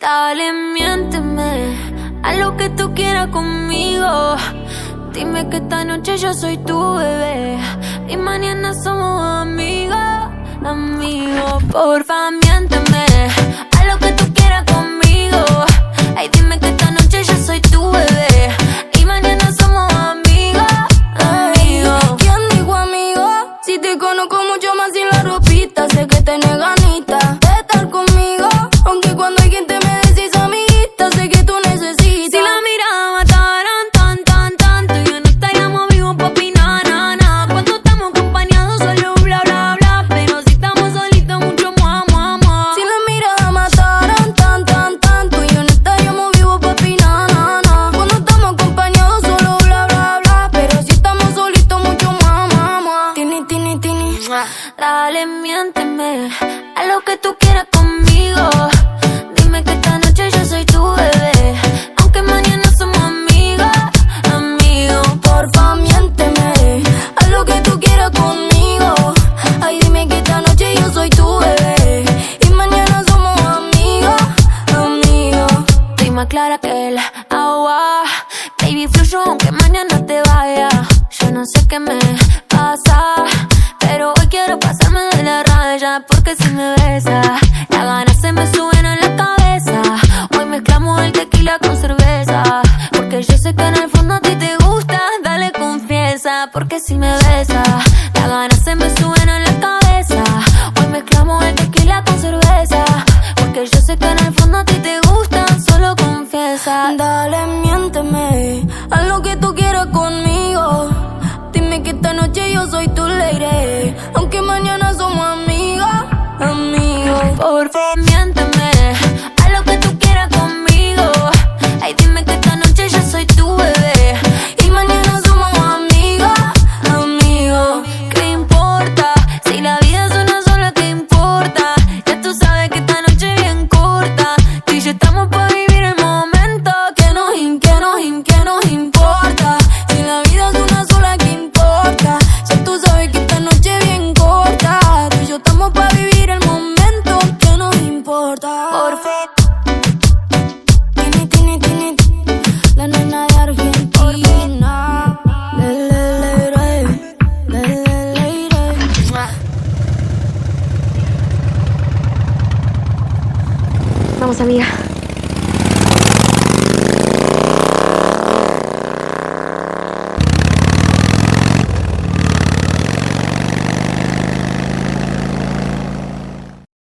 Dale, miénteme, haz lo que tú quieras conmigo. Dime que esta noche yo soy tu bebé y mañana somos amigos, amigos. Porfa, miénteme, haz lo que tú quieras conmigo. Ay, dime que esta noche yo soy tu bebé y mañana somos amigos, amigos. ¿Quién dijo amigo? Si te conozco mucho más sin la ropita, sé que tenés ganitas de estar conmigo, aunque cuando alguien te me decís amiguita, sé que tú necesitas. Si la mirada mataran tanto, ya no estaríamos vivos, papi, na. Cuando estamos acompañados solo bla, bla, bla, pero si estamos solitos mucho mua. Si la mirada mataran tanto, ya no estaríamos vivos, papi, na. Cuando estamos acompañados solo bla, bla, bla, pero si estamos solitos mucho mua. Tini. Dale, miénteme, haz lo que tú quieras conmigo. Dime que esta noche yo soy tu bebé, aunque mañana somos amigos, amigos. Porfa, miénteme, haz lo que tú quieras conmigo. Ay, dime que esta noche yo soy tu bebé y mañana somos amigos, amigos. Estoy más clara que el agua, baby, fluyo aunque mañana te vaya. Yo no sé qué me pasa, pero hoy quiero pasarme de la raya, porque si me besas, las ganas se me suben a la cabeza. Hoy mezclamos el tequila con cerveza, porque yo sé que en el fondo a ti te gusta. Dale, confiesa, porque si me besas, las ganas se me suben a la cabeza. Hoy mezclamos el tequila con cerveza, porque yo sé que en el fondo a ti te gusta. Solo confiesa. Dale, miénteme, haz lo que tú quieras conmigo. Dime que esta noche yo soy tu lady, aunque mañana somos amigos, amigos. Por favor, miénteme, haz lo que tú quieras conmigo. Ay, dime que esta noche yo soy tu bebé y mañana somos amigos, amigos. ¿Qué importa? Si la vida es una sola, ¿qué importa? Ya tú sabes que esta noche es bien corta. Tú y yo estamos para vivir el momento. Que nos importa. Si la vida es una sola, ¿qué importa? Ya tú sabes que esta noche es bien corta. Tú y yo estamos para vivir el momento. Que nos importa. Por favor, Tini, la nena de Argentina. vamos, amiga.